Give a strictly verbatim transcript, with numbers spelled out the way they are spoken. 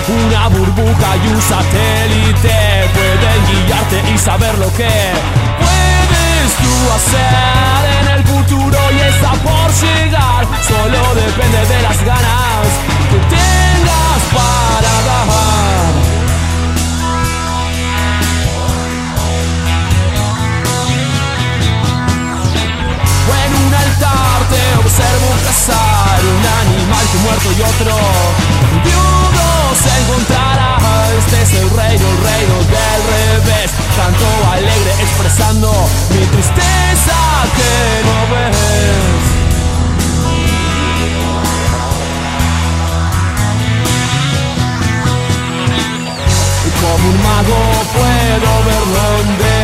Una burbuja y un satélite pueden guiarte y saber lo que puedes tú hacer en el futuro y está por llegar. Solo depende de las ganas que tengas para dar. En un altar te observo cazar un animal que muerto y otro viudo se encontrará. Este es el reino, el reino del revés. Canto alegre expresando mi tristeza que no ves. Y como un mago puedo ver dónde